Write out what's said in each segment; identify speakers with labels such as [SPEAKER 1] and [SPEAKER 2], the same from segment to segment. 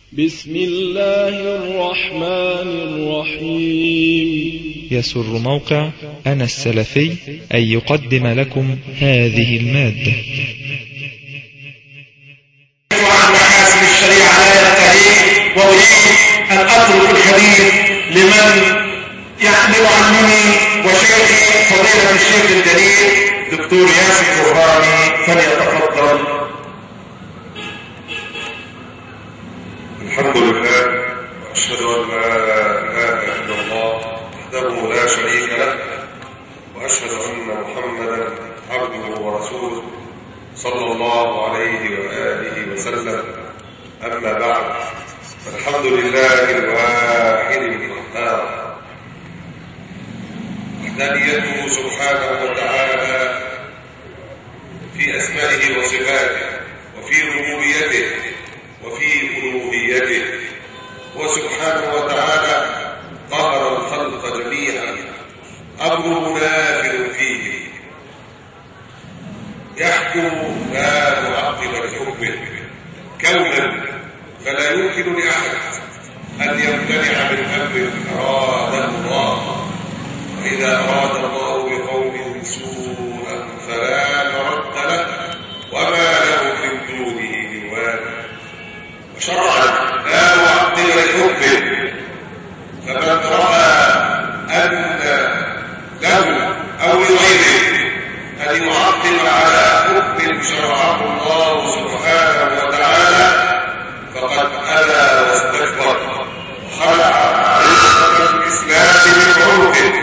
[SPEAKER 1] بسم الله الرحمن الرحيم.
[SPEAKER 2] يسر موقع أنا السلفي أن يقدم لكم هذه المادة.
[SPEAKER 3] وعن محاسن الشريعة لا ينتهي، وأريد أن أترك الحديث لمن يعلمني وشيخي فضيلة الشيخ الجليل دكتور ياسر البرهاني، فليتفضل.
[SPEAKER 4] الحمد لله، وأشهد أن لا إله إلا الله وحده لا شريك له، وأشهد أن محمدا عبده ورسوله صلى الله عليه وآله وسلم. أما بعد، فالحمد لله الواحد القهار، وحدانيته سبحانه وتعالى في أسمائه وصفاته، وفي ربوبيته، وفي ألوهيته. وسبحانه وتعالى قهر الخلق جميعا، أمره نافذ فيه، يحكم لا معقب لحكمه كونا، فلا يمكن لأحد أن يمتنع من أمر أراده الله. وإذا أراد الله بقوم سوءا فلا مرد له، وما له من دونه من وال. وشرعا لا معقب لحكمه، فمن رأى أن له أو لغيره أن يعقب على حكم شرعه الله سبحانه وتعالى فقد أبى واستكبر، وخلع عصمة الإسلام من عنقه،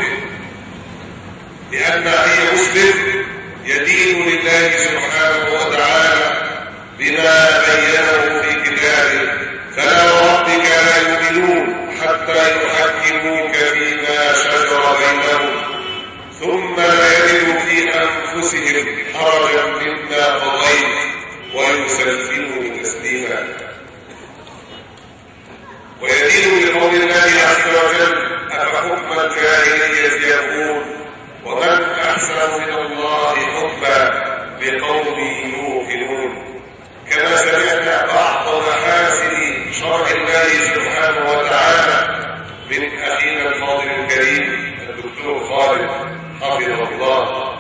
[SPEAKER 4] لأن أي مسلم يدين لله سبحانه وتعالى بما بينه في كتابه. فلا وربك لا يؤمنون حتى يحكموك فيما شجر بينهم، ثم لا يجدوا في أنفسهم حرجا مما قضيت ويسلموا تسليما. ويدين بقول الله عز وجل: أفحكم الجاهلية يبغون ومن أحسن من الله حكما لقوم يوقنون. كما سمعنا بعض محاسن شرع الله سبحانه وتعالى من أخينا الفاضل الكريم الدكتور خالد حفظه الله.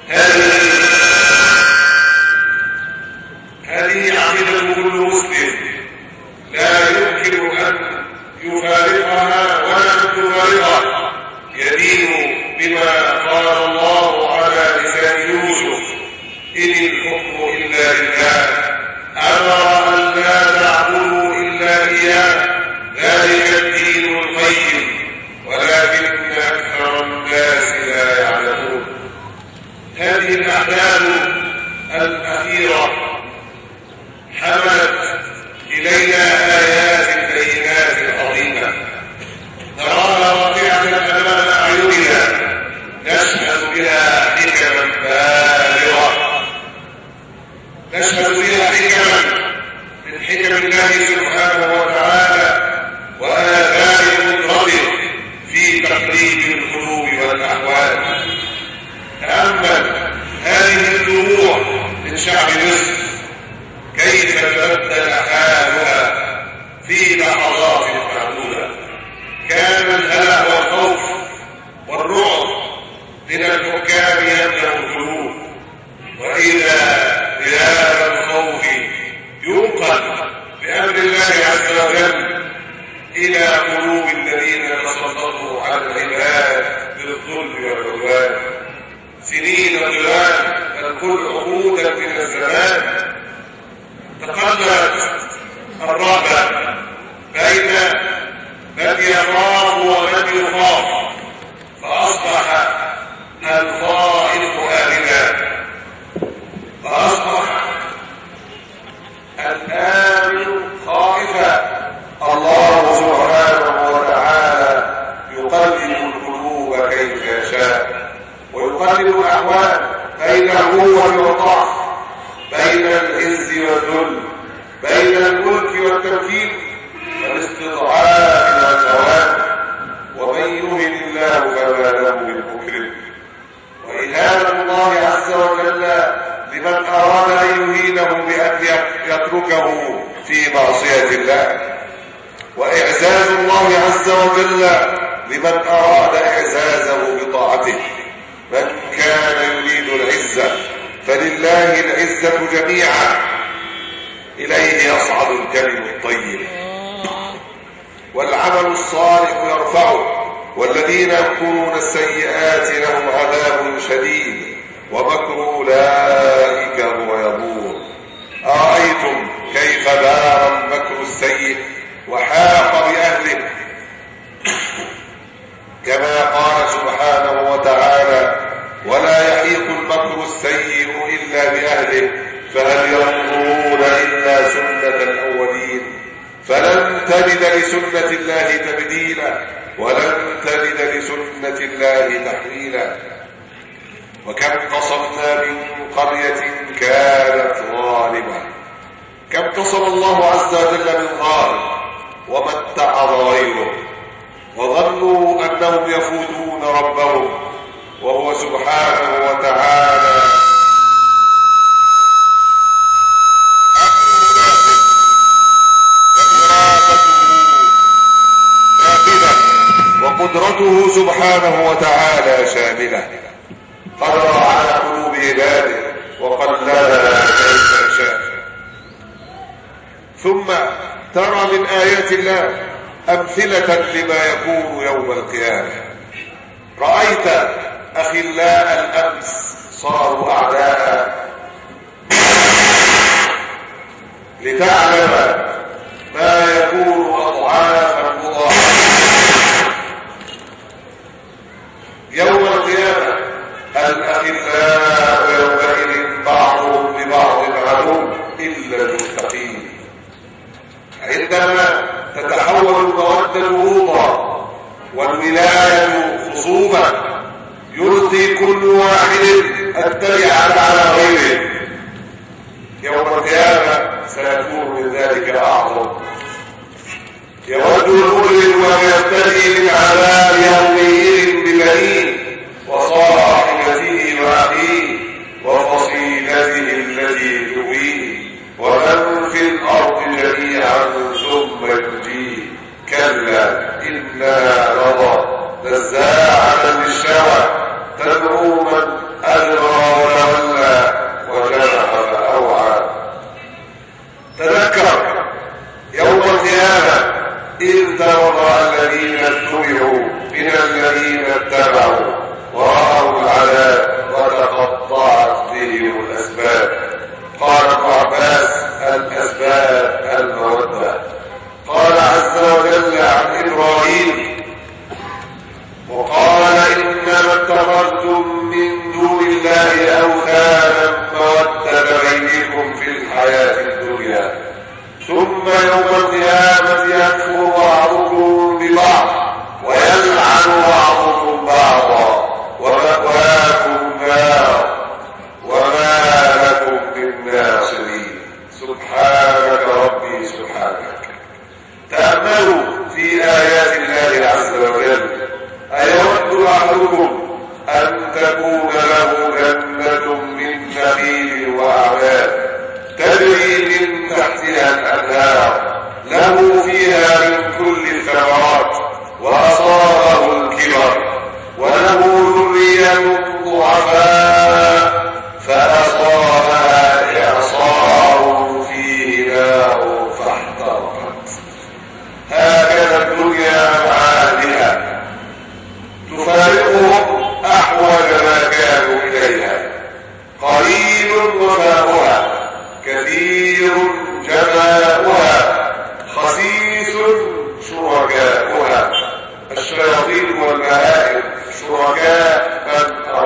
[SPEAKER 4] هذه عقيدة كل مسلم، لا يمكن أن يفارقها ولا أن تفارقها. يدين بما قال الله على لسان يوسف: إن الحكم إلا لله، أمر أن لا تعبدوا إلا إياه، ذلك الدين القيم، ولكن أكثر الناس لا يعلمون. هذه الأحداث الأخيرة حملت إلينا آيات بينات عظيمة نراها واقعة أمام أعيننا، نشهد بها حكما بالغة، نشهد بها حكما من حكم الله سبحانه وتعالى وآثار قدرته في تقليد القلوب والأحوال. تأمل هذه الدموع من شعب مصر كيف تبدل حالها في لحظات معدودة. كان الهلع والخوف والرعب من الحكام يملأ القلوب، وإذا رياح الخوف ينقل بأمر الله عز وجل إلى قلوب الذين تسلطوا على العباد بالظلم والعدوان. سنين طوال بل كل عقودا من الزمان تقلت الرهبة بين من يخاف ومن يخاف، فأصبح الخائف آمنا، فأصبح الآمن خائفا. الله سبحانه وتعالى يقلب القلوب كيف يشاء، ويقلب الأحوال بين القوة والضعف، بين العز والذل، بين الملك والتمكين، والاستضعاف والزوال. ومن يهن الله فما له من مكرم. وإهانة الله عز وجل أراد أن يهينه بأن يتركه في معصية الله. وإعزاز الله عز وجل لمن أراد إعزازه بطاعته. من كان يريد العزة فلله العزة جميعا، إليه يصعد الكلم الطيب والعمل الصالح يرفعه، والذين يمكرون السيئات لهم عذاب شديد ومكر أولئك هو يبور. أرأيتم كيف دار المكر السيء وحاق بأهله، كما قال سبحانه وتعالى: ولا يحيق المكر السيء إلا بأهله فهل ينظرون إلا سنة الأولين فلن تجد لسنة الله تبديلا ولن تجد لسنة الله تحويلا. وكم قصمنا من قرية كانت ظالمة، كم قصم الله عز وجل من ظالم ومتع غيره وظنوا أنهم يفوتون ربهم وهو سبحانه وتعالى وقدرته سبحانه وتعالى شاملة، قدر على قلوب عباده وقلبها كيف شاء. ثم ترى من آيات الله أمثلة لما يكون يوم القيامة. رأيت أخلاء الأمس صاروا أعداء، لتعلم ما يكون أضعافا مضاعفة يوم القيامة. الأخلاء يومئذ بعضهم ببعض عدو إلا المتقين. عندما تتحول المودة وروضا والولاية خصومة يلقي كل واحد التبعة على غيره، يوم القيامة سيكون من ذلك أعظم. يود المؤمن ويبتدي من عذاب يومئذ ببنيه وصاحبته وأخيه وفصيلته التي تؤويه ومن في الأرض جميعا ثم ينجيه. كلا إنها لظى نزاعة للشوى تدعو من أدبر وتولى وجمع فأوعى. تذكر يوم القيامة إذ ترى الذين اتبعوا من الذين اتبعوا ورأوا العذاب وتقطعت بهم الأسباب. قال ابن عباس: الأسباب المودة. قال عز وجل عن إبراهيم: وقال إنما اتخذتم من دون الله أوثانا مودة بينكم في الحياة الدنيا ثم يوم القيامة يكفر بعضكم ببعض ويلعن بعضكم بعضا ومأواكم النار وما لكم من ناصرين. سبحانك ربي سبحانك. تأملوا في آيات الله عز وجل. أيود أحدكم أن تكون له جنة من نخيل وأعناب تجري من تحتها الأنهار له فيها من كل الثمرات وأصابه الكبر وله ذرية ضعفاء فأصابها إعصار فيه نار فاحترقت. هكذا الدنيا مع أهلها تفارقهم أحوج ما كانوا إليها، قليل وفاؤها كثير جزاؤها خسيس شركاؤها. الشياطين والبهائم شركاء من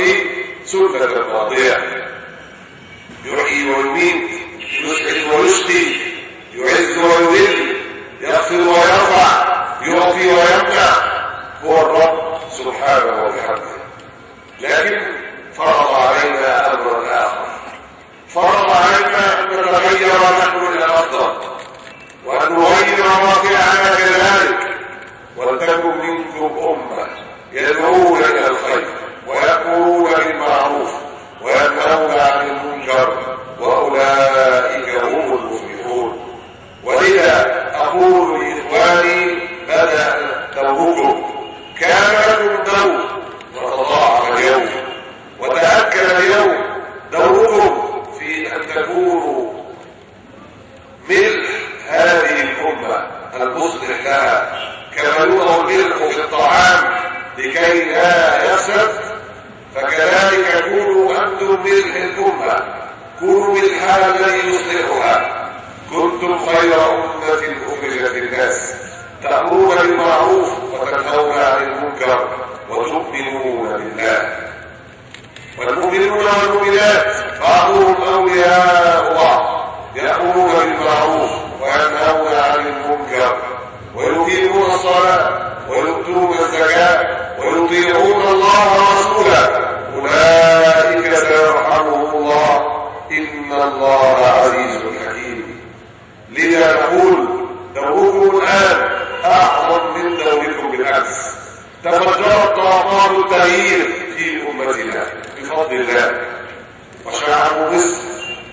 [SPEAKER 4] سنة ماضية، يحيي ويميت، يسعد ويشقي، يعز ويذل، يغفر ويرفع، يعطي ويمنع، هو الرب سبحانه وبحمده. لكن فرض علينا امرا اخر، فرض علينا ان نتغير نحن الى الافضل، وان نغير واقعنا كذلك، ولتكن منكم امه يدعون الى الخير ويأمرون بالمعروف وينهون عن المنكر واولئك هم المفلحون. ولذا اقول لاخواني بدا دوركم، كان لكم دور وتضاعف اليوم وتأكد اليوم دوركم في ان تكونوا ملح هذه الامه المصلح لها، كما يوضع الملح في الطعام لكي لا يفسد، فكذلك كونوا انتم ملح الامه، كونوا ملح الذي يصلحها. كنتم خير امه اخرجت للناس، تأمرون بالمعروف وتنهون عن المنكر وتؤمنون بالله. والمؤمنون والمؤمنات بعضهم اولياء بعض، يأمرون بالمعروف وينهون عن المنكر ويقيمون الصلاة ويؤتون الزكاة ويطيعون الله ورسوله، أولئك سيرحمهم الله، إن الله عزيز حكيم. لذا نقول دوركم الآن أعظم من دوركم بالأمس. تفجرت طاقات التغيير في أمتنا بفضل الله، وشعب مصر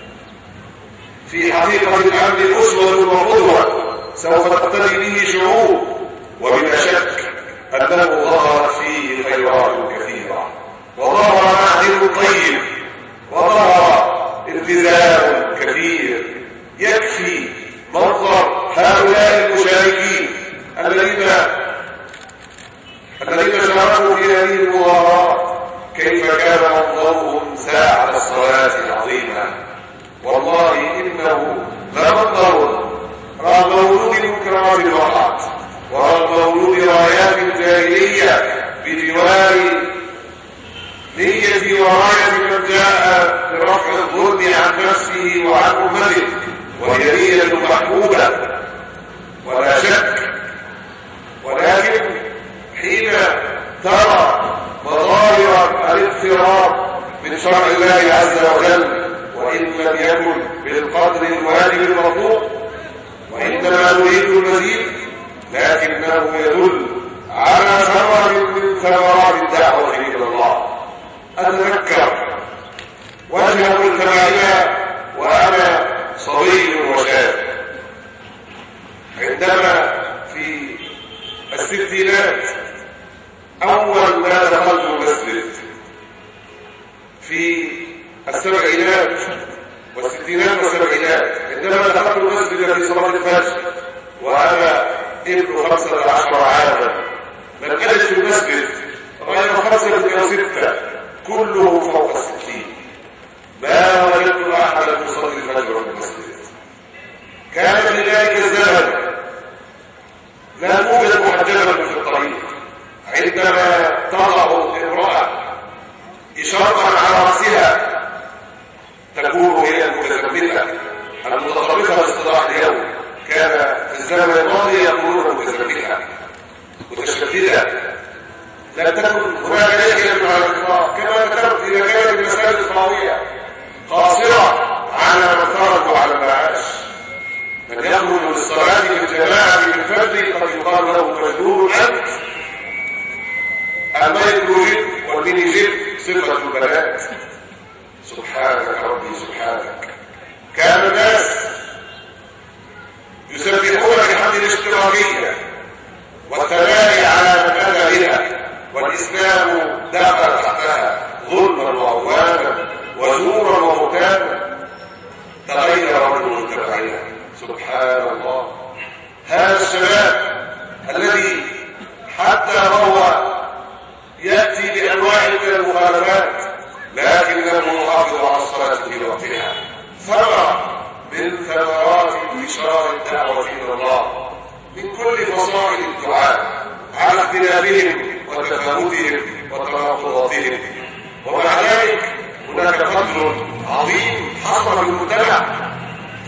[SPEAKER 4] في حقيقة الأمن أسوة وقدوة سوف تقتدي به شعوب، وبلا شك أنه ظهرت فيه خيرات كثيرة، وظهر معدن طيب، وظهر التزام كثير يكفي منظر هؤلاء المشاركين الذين شاركوا في هذه المظاهرات، كيف كان منظرهم ساعة الصلاة العظيمة. والله إنه لمنظر رغم وجود منكرات الوقت ورغم وجود رايات الجاهلية بجوار نية وراية من جاء برفع الظلم عن نفسه وعن أمته، وهي نية محبوبة ولا شك. ولكن حين ترى مظاهر الاغتراب من شرع الله عز وجل، وإن لم يكن بالقدر الواجب المطلوب، وإنما نريد المزيد، لكنه يدل على ثمر من ثمرات الدعوة إلى الله. أتذكر وجه مجتمعنا وأنا صغير وشاب، عندما في الستينات أول ما دخلت المسجد في السبعينات والستينات والسبعينات، عندما دخلت المسجد في صلاة الفجر وأنا ابن 15 عاما، لم أجد في المسجد غير 5 أو 6 كله فوق 60. ما وجدت أحدا يصلي الفجر في المسجد. كان في ذلك الزمن لا توجد محجبة في الطريق، عندما تضع امرأة إشارة على رأسها تكون هي المتزمتة المتطرفة باصطلاح اليوم. كان في الزمن الماضي يقولون متزمتة متشددة. لم تكن هناك لحية على الإطلاق، كما ذكرت إذا كانت المساجد القوية قاصرة على من خرج وعلى المعاش. من يخرج للصلاة في الجماعة في الفجر قد يقال له مجنون أنت. المايكرو جيب والميني جيب صفة البنات. سبحانك ربي سبحانك. كان الناس يسبحون بحمد الاشتراكية والتباهي على من أتى بها، والإسلام دخل تحتها ظلما وعدوانا وزورا وبهتانا. تغير رجل تبعنا. سبحان الله. هذا الشباب الذي حتى وهو يأتي بأنواع من المخالفات لكنه يحافظ على الصلاة في وقتها، ثمرة من ثمرات انتشار الدعوة إلى الله من كل فصائل الدعاء على اختلافهم وتفاوتهم وتناقضاتهم. ومع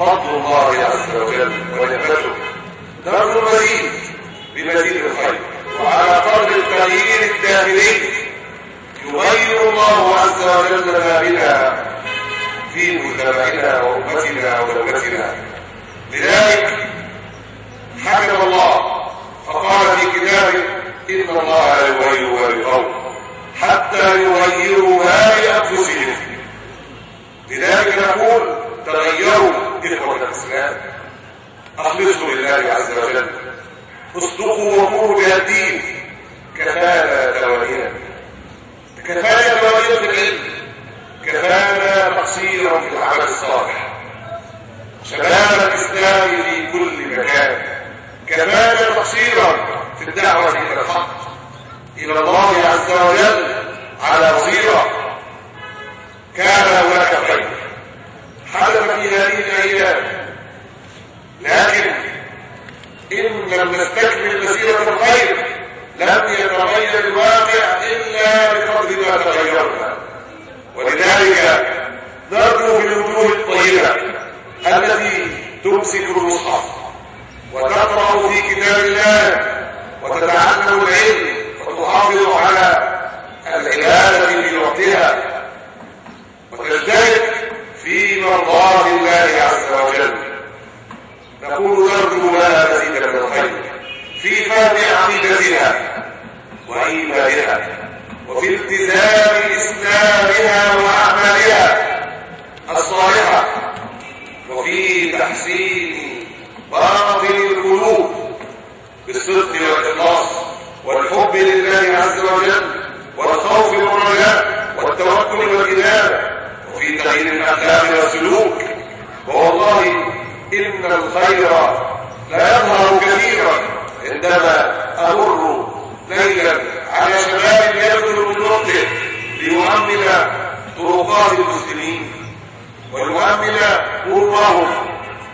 [SPEAKER 4] فضل الله عز وجل ونعمته، نرجو المزيد بمزيد الخير، وعلى قدر التغيير الداخلي يغير الله عز وجل ما بنا في مجتمعنا وامتنا ودولتنا. لذلك حكم الله فقال في كتابه: ان الله لا يغير ما بقوم حتى يغيروا ما بانفسهم. لذلك نقول: تغيروا اخوة الاسلام، اخلصوا لله عز وجل، اصدقوا وقولوا بهالدين. كفانا توانينا، كفانا توانينا في العلم، كفانا تقصيرا في العمل الصالح، شباب الاسلام في كل مكان، كفانا تقصيرا في الدعوة الى الحق، الى الله عز وجل على بصيرة. كان هناك خير حدث في هذه الايام، لكن ان لم نستكمل مسيرة الخير لم يتغير الواقع الا بقدر ما تغيرنا. ولذلك نرجو في الوجوه الطيبة التي تمسك المصحف وتقرأ في كتاب الله وتتعلم العلم وتحافظ على العبادة في وقتها وتجتهد في مرضاة الله عز وجل. نقول: نرجو لها مزيد من الخير في فهم عقيدتها وإيمانها وفي التزام إسلامها وأعمالها الصالحة وفي تحسين باطن القلوب بالصدق والإخلاص والحب لله عز وجل والخوف والرجاء والتوكل والإنابة وفي تغيير الأخلاق والسلوك. والله إن الخير لا يظهر كثيرا عندما أمر ليلا على شباب يبذل من وقته ليؤمن طرقات المسلمين ويؤمن قربهم،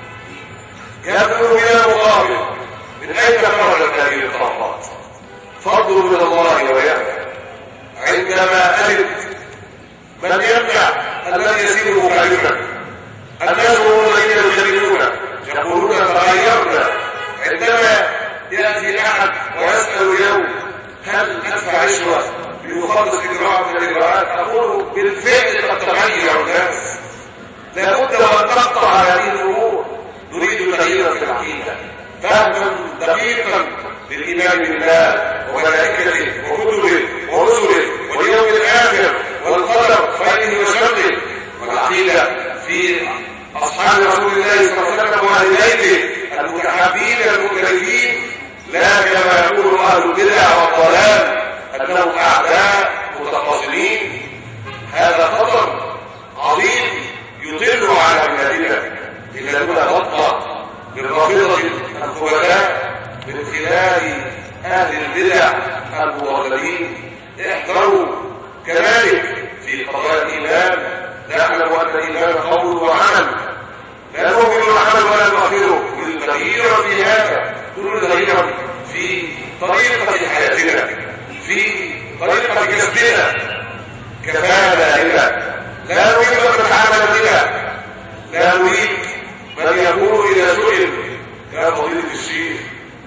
[SPEAKER 4] يبذل بلا مقابل. من أين خرجت هذه الطاقات؟ فضل من الله ويأمن. عندما أجد من يمنع الذي يسير مخالفا، الناس هم الذين يجادلون يقولون: تغيرنا. عندما يأتي أحد ويسأل يوم: هل أدفع رشوة ليخلص إجراء من الإجراءات؟ أقول: بالفعل قد تغير الناس، لابد وأن نقطع هذه الأمور. نريد تغييرا في العقيدة، فهما دقيقا للإيمان بالله وملائكته وكتبه ورسله واليوم الآخر والقدر خيره وشره، والعقيدة في أصحاب رسول الله صلى الله عليه وسلم وأهل بيته المتحابين المختلفين، لا كما يقول أهل البدع والضلال أنهم أعداء متخاصمين. هذا خطر عظيم يطل على بلادنا إلا دون بطة بالرافضة الخبثاء من خلال أهل البدع المضللين. احذروا. كذلك في قضايا الإيمان نعلم أن الإيمان قول وعمل، لا نؤمن العمل ولا نؤخره. التغيير في هذا كل تغيير في طريقة حياتنا، في طريقة كسبنا. كفانا هنا، لا نريد أن نتعامل بنا، لا نريد من يقول إذا سئل: يا فضيلة الشيخ،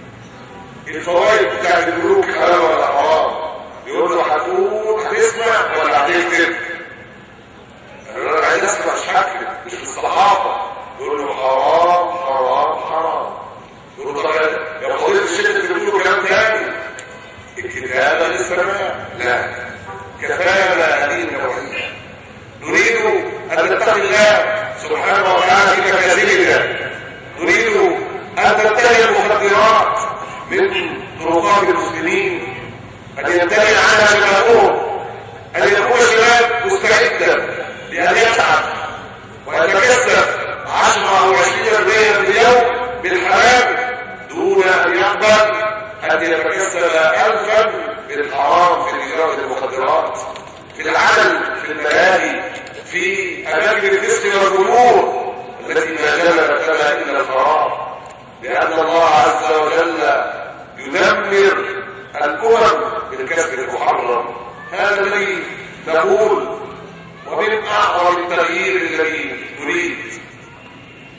[SPEAKER 4] الفوائد بتاعت البنوك حلال ولا حرام؟ يقول له: هتسمع ولا هتكتب؟ انا عايز اسمع، مش هكتب، مش في الصحافه. يقول له: حرام حرام حرام. يقول له: طب يا فضيلة الشيخ انت بتقول كلام تاني، الكتابه للسماء. لا، كفانا هذه النوعيه. نريد ان نتقي الله سبحانه وتعالى في مكاسبنا، نريد ان تنتهي المخدرات من طرقات المسلمين، ان ينتهي عنها شبابهم، ان يكون الشباب مستعدا لان يتعب ويتكسب 10 أو 20% في اليوم بالحلال دون ان يقبل ان يتكسب 1000 بالحرام في تجاره المخدرات، في العمل في الملاهي، في اماكن الفسق والفجور التي ما جلبت لها الا الخراب، لان الله عز وجل يدمر الامم بالكسب المحرم. هذا الذي نقول. ومن اعظم التغيير الذي نريد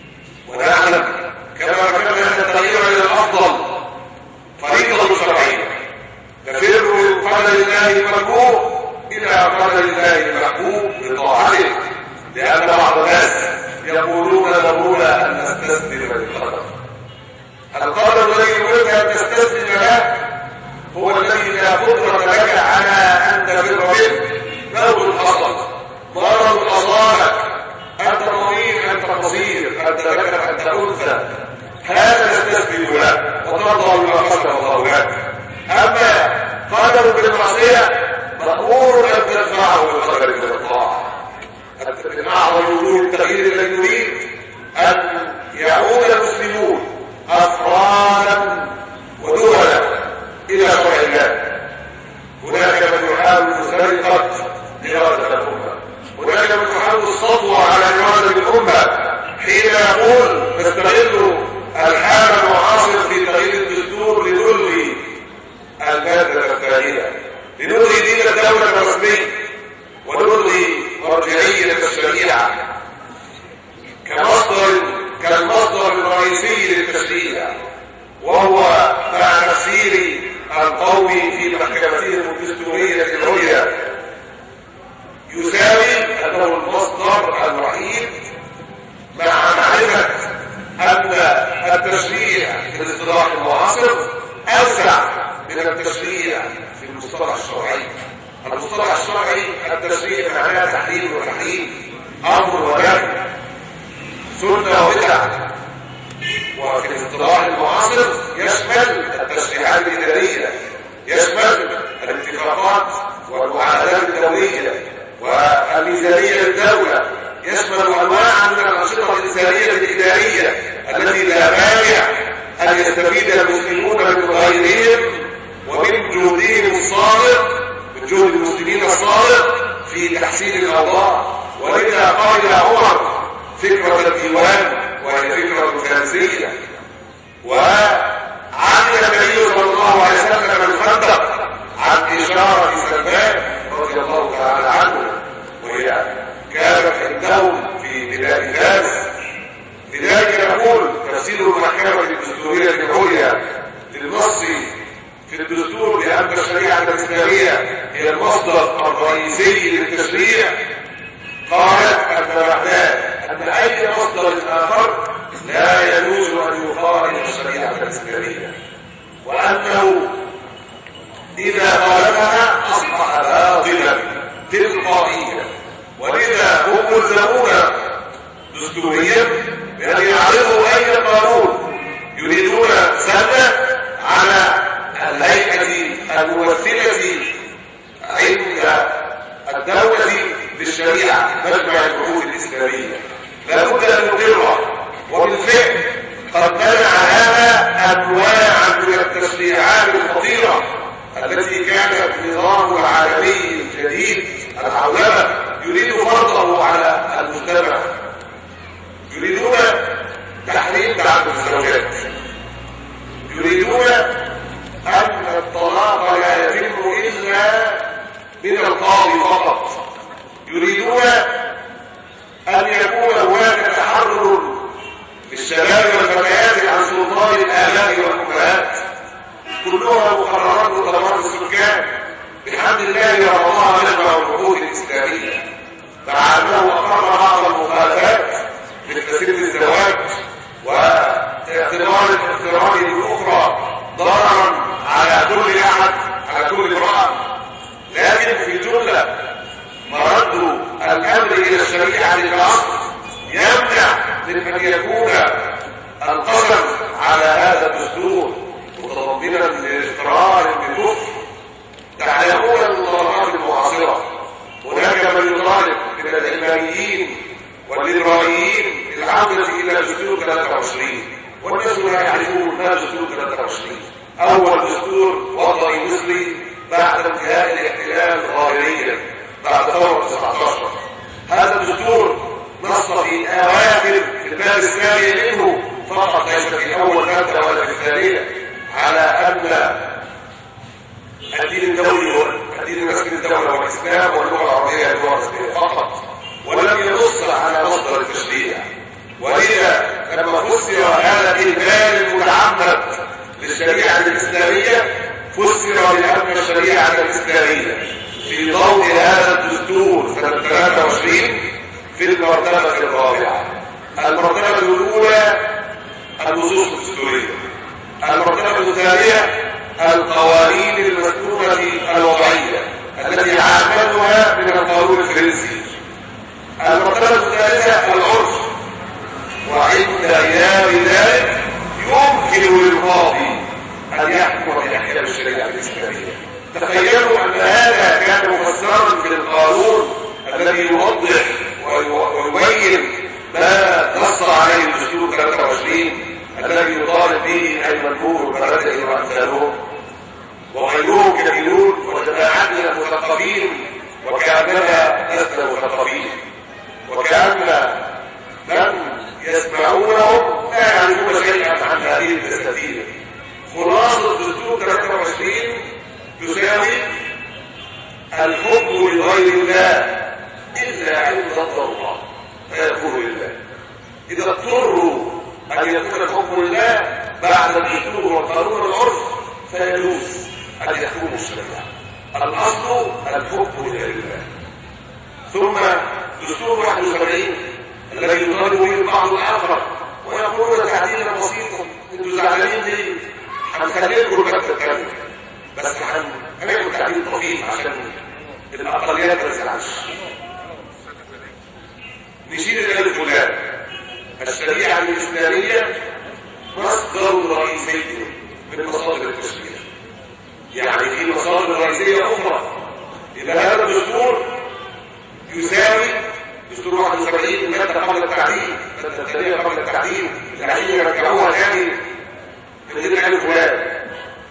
[SPEAKER 4] ونعلم كما ذكرنا أن التغيير إلى الأفضل فريضة شرعية، تفر من قدر الله المكروه إلى قدر الله المحبوب بطاعته، لأن بعض الناس يقولون ضرورة أن نستسلم للقدر. القدر الذي يريد أن تستسلم له هو الذي لا قدرة لك على أن تفر به. موت حصل، مرض أصابك، أنت مريض، أنت قصير، أنت ذكر، أنت أنثى، هذا تستسلم له وترضى بما قدر الله لك. أما قدر بالمعصية مأمور أن تدفعه بالقدر من الطاعة. من أعظم وجوه التغيير الذي يريد أن يعود المسلمون أفرادا ودولا إلى شرع الله. هناك من يحاول سرقة إرادة الأمة، هناك من يحاول السطوة على إرادة الأمة حين يقول نستغل الحالة المعاصرة في تغيير الدستور لنلغي المادة الثانية، لنلغي دين الدولة الرسمي ونلغي مرجعية الشريعة كالمصدر الرئيسي للتشريع، وهو مع تفسير القومي في محكمتهم الدستورية العليا يساوي أنه المصدر الوحيد، مع معرفة أن التشريع في الاصطلاح المعاصر أوسع من التشريع في المصطلح الشرعي. المصطلح الشرعي التشريع معناه تحليل وتحريم، أمر ونهي، سنة وبدعة. وفي الاصطلاح المعاصر يشمل التشريعات الإدارية، يشمل الاتفاقات والمعاهدات الدولية والميزانية للدولة، يشمل أنواع من الأنشطة الإنسانية الإدارية التي لا مانع أن يستفيد المسلمون من غيرهم ومن جهودهم الصادق، من جهود المسلمين الصادق في تحسين الأوضاع. ولذا قال عمر فكرة الديوان وهي فكرة فرنسية، وعمل النبي صلى الله عليه وسلم الخندق عن إشارة سلمان رضي الله تعالى عنه، وهي كانت عندهم في بلاد فارس. لذلك نقول تفسير المحكمة الدستورية العليا للنص في الدستور لأن الشريعة الإسلامية هي المصدر الرئيسي للتشريع، قالت أن معناه أن أي مصدر آخر لا يجوز أن يخالف الشريعة الإسلامية، وأنه إذا خالفها أصبح باطلا تلقائيا. ولذا هم ملزمون دستوريا بأن يعرضوا أي قانون يريدون سنة على الهيئة الممثلة عند الدولة بالشريعة مجمع العقود الإسلامية، لابد أن نقرها. وبالفعل قد منع هذا أنواعا من التشريعات الخطيرة التي كانت النظام العالمي الجديد العولمة يريد فرضه على المجتمع. يريدون تحريم تعدد الزوجات، يريدون أن الطلاق لا يتم إلا من القاضي فقط، يريدون أن يكون هناك تحرر للشباب والفتيات عن سلطان الآباء والأمهات، كلها مقررات وضمان السكان. بحمد الله رمضان مجمع العقود الإسلامية، مع أنه أقر بعض المخالفات مثل سن الزواج واعتبار الاقتران الأخرى ضررا على كل أحد، على كل امرأة، لكن في الجملة مرد الأمر إلى الشريعة للأصل يمنع من أن يكون القسم على هذا الدستور متضمنا لاقرار بالكفر. تعلمون المنظمات المعاصرة هناك من يطالب من العلمانيين والليبراليين بالعودة إلى دستور 23، والناس لا يعرفون ما دستور 23. أول دستور وضعي مصري بعد انتهاء الاحتلال ظاهريا بعد ثورة 19. هذا الدستور نص في أواخر الباب الثاني منه فقط، ليس في أول مادة ولا في الثانية، على أن الدين الدولي هو الدين المسكن الدولة والإسلام واللغة العربية هي اللغة الإسلامية فقط، ولم ينص على مصدر التشريع. ولذا لما فسر هذا الإهمال المتعمد للشريعة الإسلامية فسر بأن الشريعة الإسلامية في ضوء هذا الدستور سنة 23 في المرتبة الرابعة. المرتبة الأولى النصوص الدستورية، المرتبة الثانية القوانين المذكورة الوضعية التي عاملها من القانون الفرنسي، المرتبة الثالثة العرف. وعند غياب ذلك يمكن للقاضي أن يحكم بأحكام الشريعة الإسلامية. تخيلوا أن هذا كان مفسرا في القانون الذي يوضح ويبين ما نص عليه الدستور 23 الذي يطالب به أيمن نور وبرده وأمثالهم وغيرهم كثيرون وجماعات من المثقفين، وكأننا لسنا مثقفين، وكأن من يسمعونهم لا يعرفون شيئا عن هذه الدساتير. خلاصة الدستور 23 تساوي الحكم لغير الله إلا عند الضرورة فيكون لله. إذا اضطروا أن يكون الحكم لله بعد الدستور والقانون والعرف فيجوز أن يحكموا الشريعة. الأصل الحكم لغير الله. ثم دستور 71 الذي يطالب به البعض الآخر ويقولون تعديلا بسيطا، انتوا زعلانين ليه؟ هنخليكم المكتب كامل بس هنعمل تعديل طويل عشان الأقليات ما تزعلش. نشيل الألف واللام. الشريعة الإسلامية مصدر رئيسي من مصادر التشريع، يعني في مصادر رئيسية أخرى. إذا هذا الدستور يساوي دستور 71 المادة قبل التعديل، المادة الثانية قبل التعديل، التعديل يرجعوها ثاني من غير ألف ولام.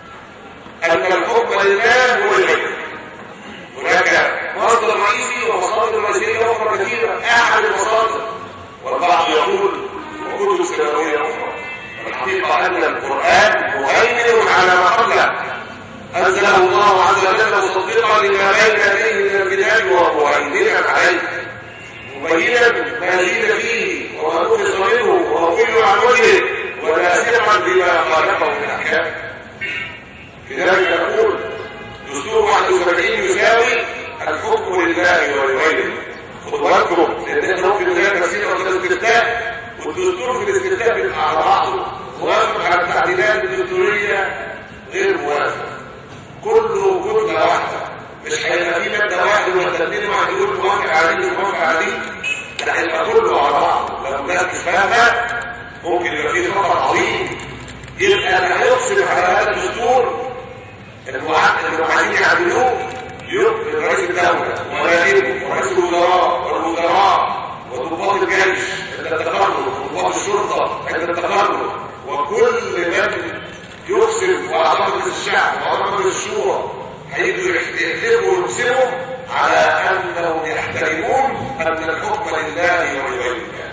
[SPEAKER 4] أن الحكم لله هو الحكم. هناك مصدر رئيسي ومصادر رئيسية أخرى كثيرة، أحد المصادر، والبعض يقول وكتب سماوية أخرى. الحقيقة أن القرآن مهيمن على ما قبله، أنزله الله عز وجل مصدقا لما بين يديه من الكتاب ومهيمنا عليه، مبينا ما زيد فيه وما نقص منه ومضل عن وجهه وناسخا بما خالفه من احكام. لذلك نقول دستور 71 يساوي الحكم لله ولغيره. خذوا بالكم لان احنا ممكن نلاقي مسيره في الاستفتاء والدستور في الاستفتاء بيبقى على بعضه موافق على التعديلات الدستوريه غير موافق، كله كتله واحده، مش هيبقى في ماده واحده ولا اثنين واحد يقول موافق عليه وموافق عليه، ده هيبقى كله على بعضه. لو الناس مش فاهمه ممكن يبقى فيه خطر عظيم. يبقى اللي هيقصد على هذا الدستور المعادين يعملوه يبقى رئيس الدوله ونائبه ورئيس الوزراء والوزراء وضباط الجيش عند التقرب وضباط الشرطه عند التقرب وكل من يقسم واعضاء مجلس الشعب واعضاء مجلس الشورى هيجوا يحترموا ويقسموا على انهم يحترمون ان الحكم لله ولغير الله.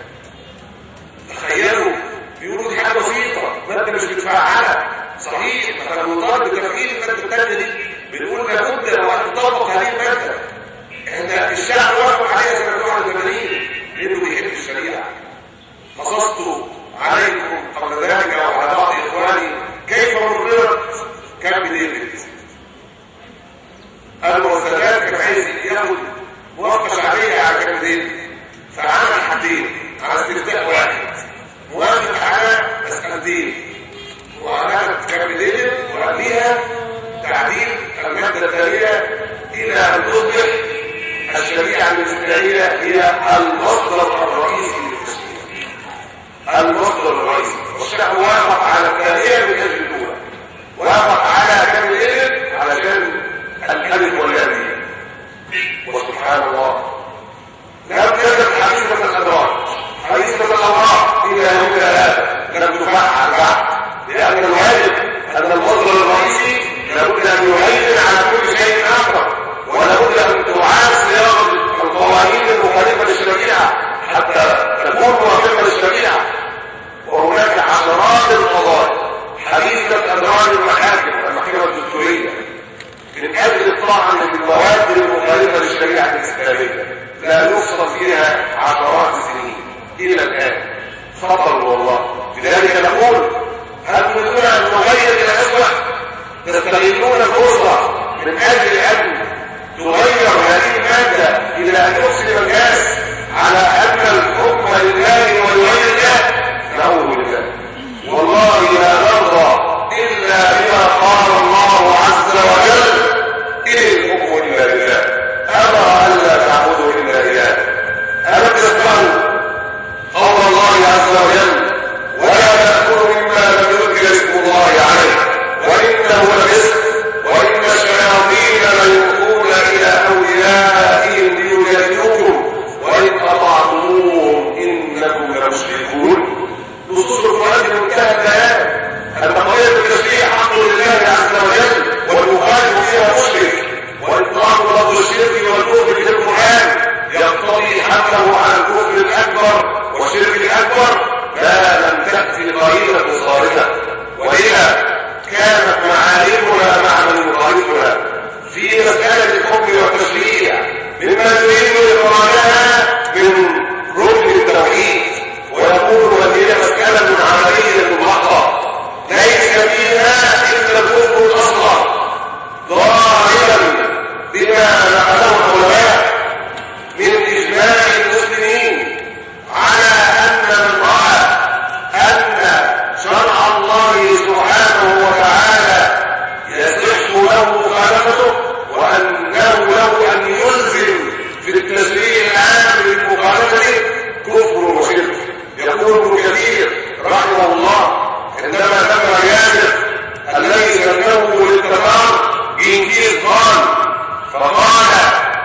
[SPEAKER 4] تخيلوا بيقولوا دي حاجه بسيطه، ماده مش متفعله صحيح، فاحنا بنطالب بتفعيل الماده الثانيه دي، بنقول لابد لو هتطبق هذه الماده. احنا الشعب وافق عليها سنه 81 لانه بيحب الشريعه. قصصت عليكم قبل ذلك وعلى بعض اخواني كيف مررت كامب ديفيد. المرتدات كان عايز ياخد موافقه شعبيه على كامب ديفيد، فعمل حاجتين على استفتاء واحد، موافق على مسألتين، وعلامة كامب ديفيد وقبلها تعديل المادة الثانية إلى أن تصبح الشريعة الإسلامية هي المصدر الرئيسي للتشريع. المصدر الرئيسي، والشعب وافق على الثانية من أجل الأولى، وافق على كامب ديفيد علشان الألف واللام. وسبحان الله لم تجد حديثة الأدراج حديثة الأوراق إلى يوم هذا لم تفعل بعد، لأن الواجب أن المصدر الرئيسي لابد أن يهيمن على كل شيء آخر، ولابد أن تعاد صياغة القوانين المخالفة للشريعة حتى تكون موافقة للشريعة. وهناك عشرات القضايا حديثة أدراج المحاكم المحكمة الدستورية من أجل الطعن بالمواد المخالفة للشريعة الإسلامية لا يفصل فيها عشرات السنين إلى الآن. خطر والله. لذلك نقول هل تريدون ان نغير الاسوأ؟ تستغلون الفرصه من اجل ان تغير هذه الماده الى ان يقسم الناس على ان الحكم لله ولغير الله. نعوذ بالله. والله لا نرضى الا بما قال الله عز وجل: إن الحكم الا لله، امر الا تعبدوا الا اياه. الم تسمعوا قول الله عز وجل: ولا تأكلوا مما لم يذكر اسم الله عليه وإنه لفسق وإن الشياطين ليوحون إلى أوليائهم ليجادلوكم وإن أطعتموهم إنكم لمشركون. نصوص القرآن بمنتهى البيان أن قضية التشريع حق لله عز وجل والمخالف فيها مشرك، وإطلاق لفظ الشرك والكفر في القرآن يقتضي حمله على الكفر الأكبر والشرك الأكبر ما لم تأتي قرينة صارفة، وإذا كانت معالمنا مع من يخالفنا في مسألة الحكم والتشريع مما يريد إخراجها من ركن التوحيد، ويقول هذه مسألة عملية محضة ليس فيها إلا الكفر الأصغر، ظاهرا بما نقله العلماء من إجماع المسلمين على أن من رأى أن شرع الله سبحانه وتعالى يصح له مخالفته وأنه له أن يلزم في التشريع العام بالمخالفة كفر وشرك. يقول ابن كثير رحمه الله عندما ذكر ياسر الذي سماه للتكرار جنكيز خان فقال: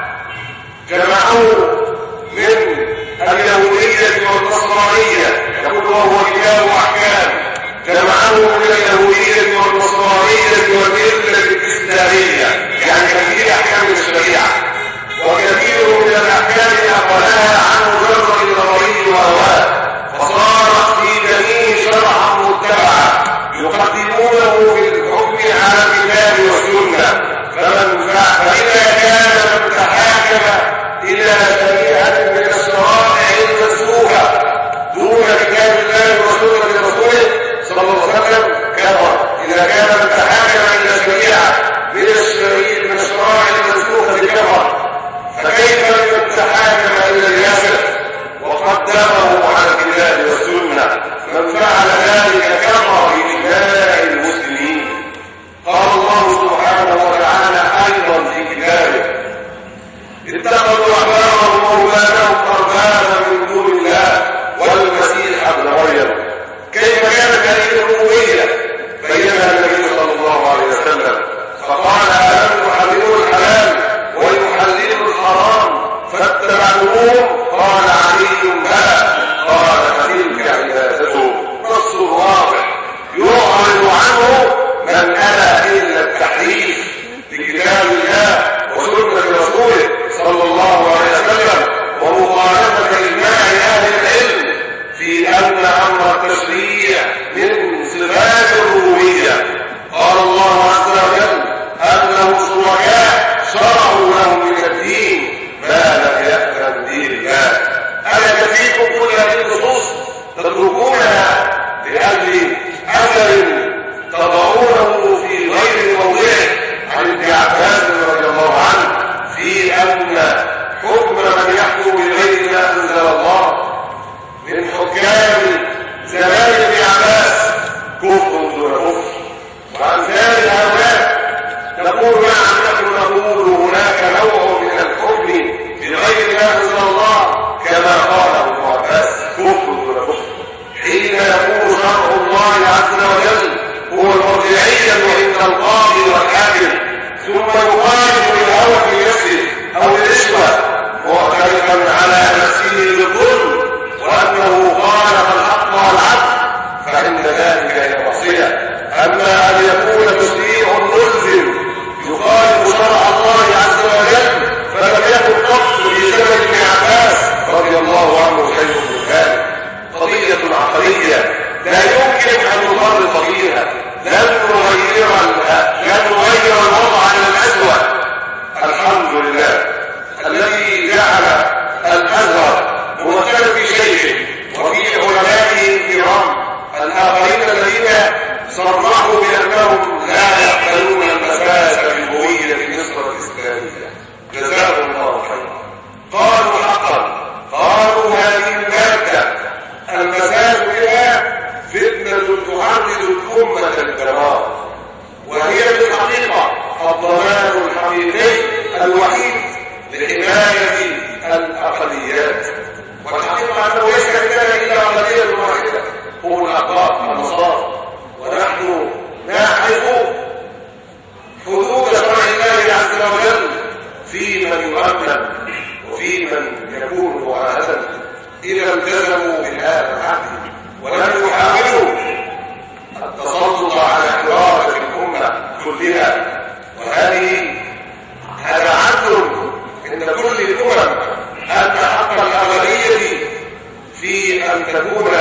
[SPEAKER 4] جمعوه من اليهودية والنصرانية، يقول وهو كتاب أحكام، جمعوه من اليهودية والنصرانية والملة الإسلامية، يعني كثير أحكام الشريعة، وكثير من الأحكام أقلها عن مجرد النظري وهواه، فصارت في جميع شرعا متبعا يقدمونه بالحكم على الكتاب والسنة. فإذا كان من تحاكم إلى شريعة من الشرائع المنسوخة دون كتاب الله وسنة رسوله صلى الله عليه وسلم كفر. إذا كان من تحاكم إلى شريعة من الشرائع المنسوخة كفر، فكيف من تحاكم إلى الياسر وقدمه على الكتاب والسنة؟ من فعل ذلك كفر بإجماع المسلمين. قال الله سبحانه وتعالى أيضا في كتابه: اتخذوا أحبارهم وأولادهم أربابا من دون الله والمسيح ابن مريم. كيف كانت هذه الربوبية؟ بينها النبي صلى الله عليه وسلم فقال: ألم تحرموا الحلال ويحللوا الحرام فاتبعتموه؟ قال علي: بلى. قال: فتلك عبادته. نص واضح يعرض عنه من أبى إلا التحريف بكتاب الله وسنة رسوله صلى الله عليه وسلم ومخالفة إجماع أهل العلم في أن أمر التشريع من صفات الربوبية. قال الله عز وجل: أم لهم شركاء شرعوا لهم من الدين ما لم يأذن به الله. ألا تكفيكم كل هذه النصوص تتركونها لأجل أثر تضعونه في غير موضعه عن ابن عباس رضي الله عنه في أن حكم من يحكم بغير ما أنزل الله من حكام زمان ابن عباس كفر دون كفر. وأمثال هؤلاء نقول: نعم نحن نقول هناك نوع من الحكم بغير ما أنزل الله كما قال ابن عباس كفر دون كفر، حين يكون شرع الله عز وجل هو المرجعية عند القاضي والحاكم ثم يخالف بالهوى في نفسه أو الرشوة معترفا على نفسه بالظلم وأنه خالف الحق والعدل، فإن ذلك هي معصية. أما أن يكون تشريع ملزم يخالف شرع الله عز وجل فلم يكن قط في زمن ابن عباس رضي الله عنه شيء من ذلك. قضية عقلية لا يمكن أن نفرط فيها، لن نغير الوضع على الأسوأ. الحمد لله الذي جعل الأزهر ممثلا في شيخه وفي علمائه والحقيقة أنه ليس عندنا إلا أغلبية واحدة هم الأقباط النصارى، ونحن نعرف حدود شرع الله عز وجل في من يؤمن وفي من يكون معاهدا إذا التزموا بهذا العهد ولم يحاولوا التسلط على حرارة الأمة كلها. هذا عدل عند كل الأمم أن حق الأغلبية في أن يكون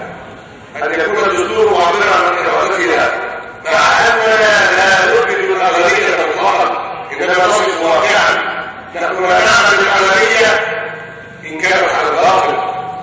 [SPEAKER 4] الدستور معبرا عن إرادتها، مع أننا لا نثبت الأغلبية مطلقا، إنما نصف واقعا. نحن لا نعمل الأغلبية إن كانت على الباطل،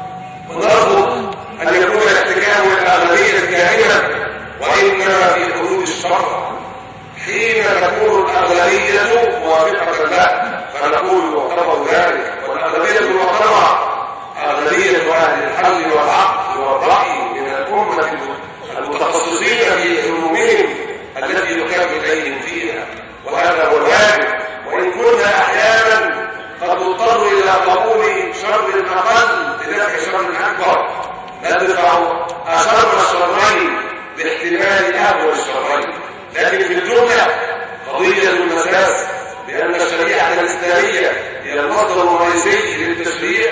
[SPEAKER 4] ونرفض أن يكون احتكام الأغلبية كائنا، وإنما في حدود الشرع. حين تكون الأغلبية موافقة له فنقول يعتبر ذلك، والأغلبية المعتبرة أغلبية أهل الحل والعقل والرأي من الأمة المتخصصين في علومهم التي يحتاج إليهم فيها، وهذا هو الواجب. وإن كنا أحيانا قد نضطر إلى قبول شر أقل لدفع شر أكبر، ندفع أشر الشرين باحتمال أهون الشرين، لكن في الجملة قضية المساس بأن الشريعة الإسلامية هي المصدر الرئيسي للتشريع،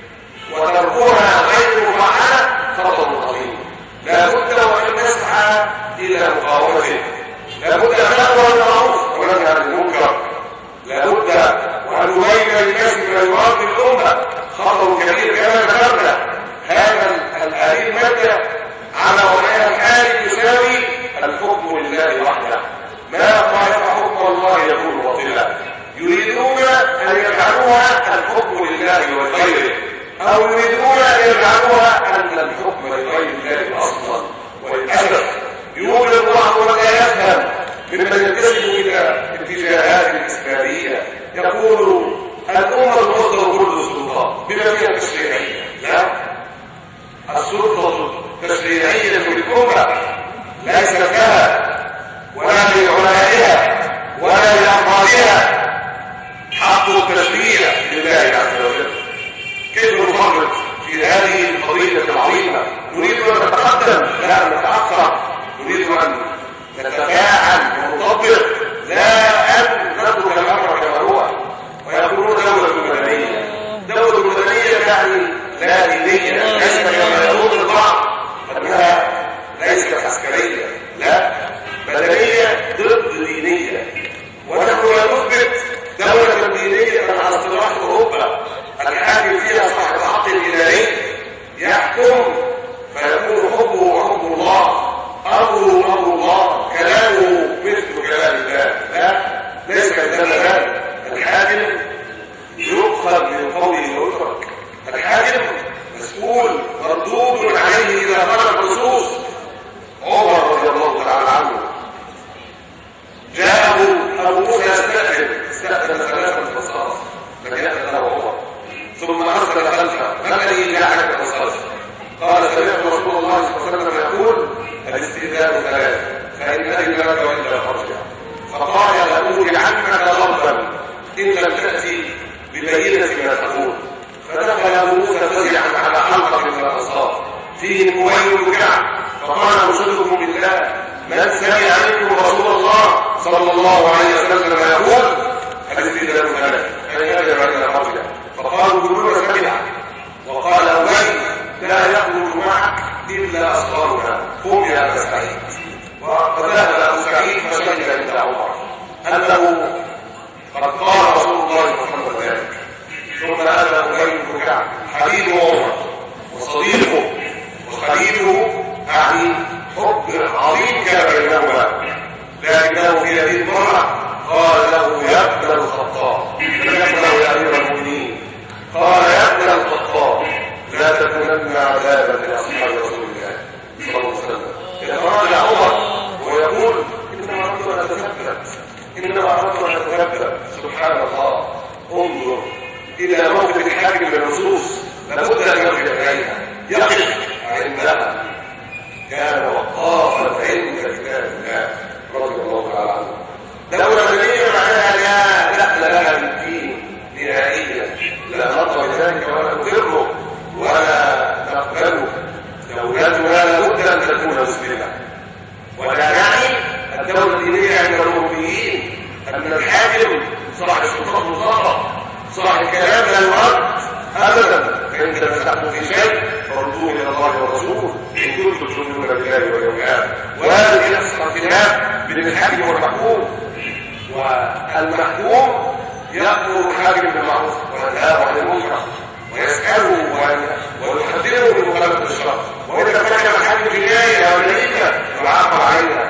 [SPEAKER 4] وتركها غير مفعلة خطر عظيم. لا بد وأن نسعى إلى مقاومته، لا بد أن نأمر بالمعروف وننهى عن المنكر، لا بد وأن نبين للناس ما يراد الأمة. خطر كبير كما ذكرنا، هذه المادة على وضعها الحالي تساوي الحكم لله وحده، ما خالف حكم الله يكون باطلا. يريدون أن يجعلوها الحكم لله وغيره، أو يريدون أن يجعلوها أن الحكم لغير الله أصلا. وللأسف يوجد بعض من لا يفهم ممن ينتسب إلى اتجاهات الإسلامية يقول الأمة المصدر كل السلطات بما فيها التشريعية. لا، السلطة التشريعية للأمة ليست لها ولا لعلمائها ولا لأفرادها حق التشريع لله عز وجل. كيف نفرط في هذه القضية العظيمة؟ نريد أن نتقدم لا أن نتأخر، نريد أن نتفاعل ونطبق لا أن نترك الأمر كما هو. ويقولون دولة مدنية، دولة مدنية يعني لا دينية، ليست كما يقول البعض أنها ليست عسكرية، لا، مدنية ضد دينية. ونحن نثبت دولة دينية على اصطلاح أوروبا الحاكم فيها صاحب الحق الإلهي يحكم فيكون حكمه حكم الله، أمره أمر الله، كلامه مثل كلام الله. لا، ليس كذلك. الحاكم يؤخذ من قوله ويترك. الحاكم مسؤول مردود عليه إذا خالف النصوص. عمر رضي الله تعالى عنه جاءه أبو موسى استأذن 3 قصاص، فجاء له عمر ثم أرسل خلفه: ما الذي جعلك قصاص؟ قال: سمعت رسول الله صلى الله عليه وسلم يقول: الاستئذان 3، فإن أذن لك وإلا فارجع. فقال: لأولعنك ضربا إن لم تأتي ببينة ما تقول. فدخل أبو موسى فزعا على حلقة من الأنصار فيهم أبي بن كعب، فقال: أشهدكم بالله من سمع منكم رسول الله صلى الله عليه وسلم يقول: الاستئذان 3، فإن أذن وإلا فارجع. فقالوا: كلنا سمع. وقال أبي: لا يخرج معك إلا أصغرنا، قم يا أبا سعيد. فذهب أبو سعيد فشهد عند عمر أنه قد قال رسول الله صلى الله عليه وسلم ذلك. ثم أتى أبي بن كعب حبيب عمر وصديقه وخليله، يعني حب عظيم كان بينهما، لكنه في هذه المرة قال له: يا ابن الخطاب. لم يقل له: يا أمير المؤمنين، قال: يا ابن الخطاب، لا تكونن عذابا لأصحاب رسول الله صلى الله عليه وسلم. يتراجع عمر ويقول: إنما أردت أن أتثبت. سبحان الله، انظر إلى موقف الحاكم من النصوص، لابد أن يرجع إليها، يقف عندها. كان وقافا عند كتاب الله رضي الله تعالى عنه. دولة مدنية معناها لا دخل لها بالدين نهائيا، لا نظر لذلك ولا نقره، ابدا، فان تنازعتم في شيء فردوه الى الله والرسول ان كنتم تؤمنون بالله واليوم الاخر. وارد يحصل اختلاف بين الحاكم والمحكوم، والمحكوم يأمر الحاكم بالمعروف وينهاه عن المنكر ويسأله ويحذره من مخالفة الشرع، وإذا كان الحاكم جناية أو جريمة يعاقب عليها.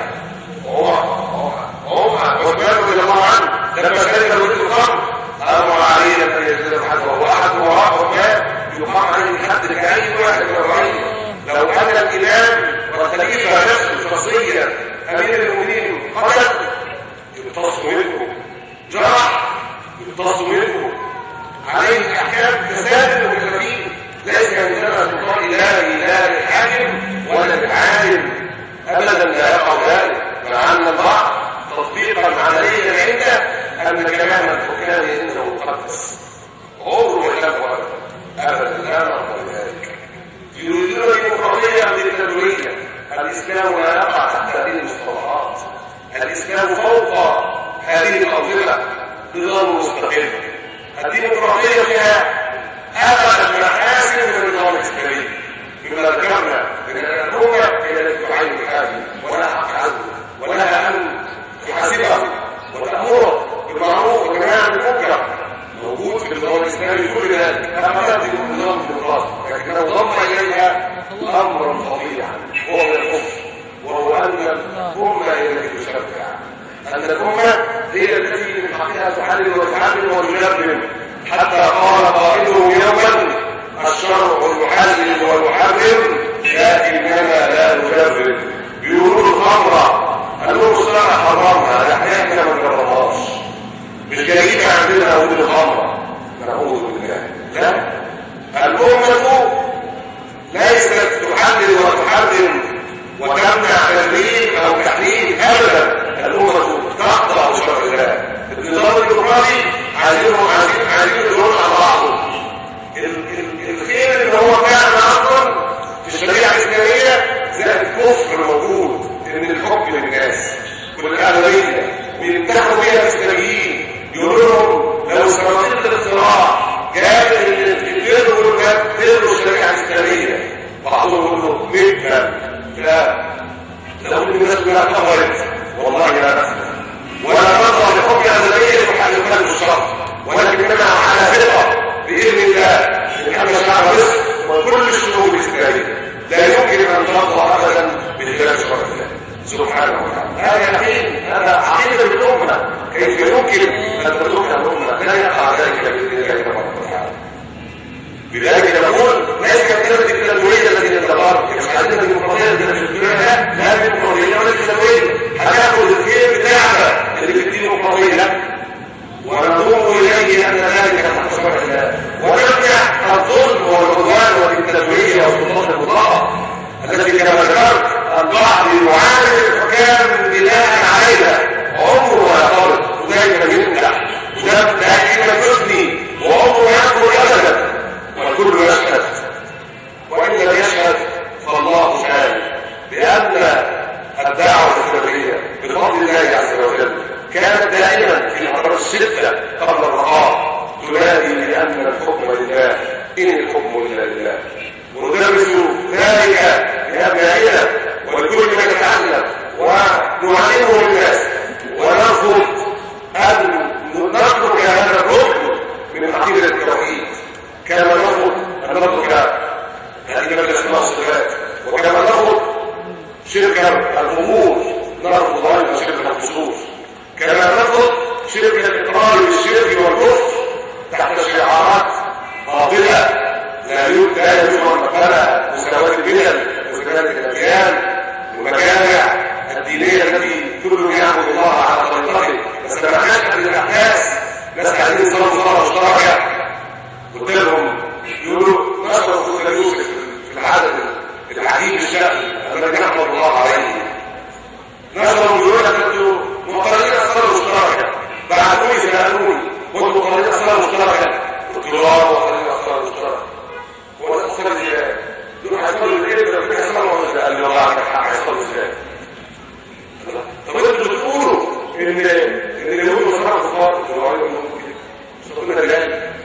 [SPEAKER 4] وهم عثمان رضي الله عنه لما شرب ولد الخمر أمر علينا أن يجلد الحد، وهو أحد وراء عثمان يقام عليه الحد كأي واحد من الرعية. لو أن الإمام والخليفة نفسه شخصيا أمير المؤمنين قتل يقتص منه، جرح يقتص منه، عليه احكام فساد المكلفين، ليس عندنا سلطان الهي لا للحاكم ولا للعالم ابدا، لا يقع ذلك، مع ان البعض تطبيقا عمليا عنده ان كلام الحكام عنده مقدس عمره ما يشبه ابدا، لا نقبل ذلك. يريدون الديمقراطيه بالتدويه، الاسلام لا يقع تحت هذه المصطلحات، الاسلام فوق هذه الانظمه نظام مستقل. الديمقراطيه فيها ابعد محاسن من النظام الاسلامي، مما ذكرنا من الحكومه هي التي تعين الحاكم ولا حق عنه ولها ان تحاسبه وتامره بالمعروف والنهي عن المنكر، موجود في النظام الاسلامي كل ذلك، اما في النظام الديمقراطي لكنه ضم اليها امرا فظيعا وهو من الكفر، وهو ان الامه هي التي تشرع، ان الامه هي التي من حقها تحلل وتحرم وتجرم، حتى قال قائله يوما الشرع يحلل ويحرم لكننا لا نجرم. بيقولوا الخمره قالوا الشرع حرمها، احنا ما نجربهاش، مش جايين عندنا نقول الخمره، نعوذ بالله. لا، الامه ليست تحلل وتحرم وتمنع تجريم او تحريم ابدا، الامه تخضع لشرع الله. النظام الديمقراطي عايزين يدورون على بعضهم. الخير اللي هو كان اصلا في الشريعه الاسلاميه زي الكفر موجود، ان الحكم للناس والاغلبيه بيمتحنوا بيها الاسلاميين، يقولوا لهم لو صناديق الاقتراع جاب الفيديو تلغوا الشريعه الاسلاميه، بعضهم يقول له مثل لا، لو الناس كلها كفرت والله لا نفهم ولا نرضى بحكم اغلبيه محللات الشرع، ولكننا على ثقه باذن الله ان احنا شعب مصر وكل الشعوب الاسلاميه لا يمكن ان ترضى ابدا بخلاف شرع الله سبحانه وتعالى. هذا يقين، هذا عقيده الامه، كيف يمكن ان تتركها الامه؟ لا يقع ذلك باذن الله تبارك وتعالى. بذلك نقول ليس كلمه التدويه التي نتبارك، مش عندنا ديمقراطيه لا، لا ديمقراطيه ولا تدويه، هناخذ الخير بتاعنا اللي في الديمقراطيه لا، ونضم اليه ان ذلك تحت شرع الله، ونمنع الظلم والعدوان والتدويه والسلطات المطلقه التي كما ذكرت البعض يعامل الحكام بناء عليها، عمره ما يطلق ودائما يمدح ودائما يثني وعمره يذكر ابدا، والكل يشهد، وان لم يشهد فالله شاهد بان الدعوه الاسلاميه بفضل الله عز وجل كانت دائما في الامر السته قبل الرخاء تنادي بان الحكم لله، ان الحكم الا لله، وندرس ذلك لابنائنا ولكل من يتعلم ونعلمه للناس، ونرفض ان نترك هذا الركن من عقيده التوحيد، كما نرفض ان نترك هذه الاسماء والصفات، وكما نرفض شرك الامور، نرفض ايضا شرك الخصوص، كما نرفض شرك الاقرار بالشرك والكفر تحت شعارات باطله لا يوجد مثلا مساواة البلد وكذلك الأديان والمجامع الدينية التي كل يعبد الله على طريقته. بس لما نشهد الأحداث ناس عايزين يصلوا صلاة مشتركة، قلت لهم يقولوا نشرب سورة يوسف في العدد العجيب الشأن الذي نحمد الله عليه، نشرب يقول لك انتوا مقررين الصلاة المشتركة، بعدوني سألوني وانتوا مقررين الصلاة المشتركة، قلت له مقررين الصلاة المشتركة، وصلت ازاي؟ دول هيصلوا الكلمه لو كده صلوا ولا قال لي والله عندك حق، هيصلوا ازاي؟ طب انتوا بتقولوا ان اليهود صلوا الصلاه وقالوا مش قلنا لا،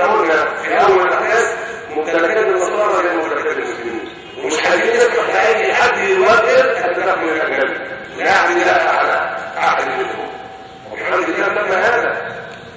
[SPEAKER 4] قلنا في اول الاحداث ممتلكات النصارى غير ممتلكات المسلمين، ومش عايزين نسمح لاي حد يوجد اهداف من الاجانب ويعمل لا على عقد منهم. والحمد لله تم هذا.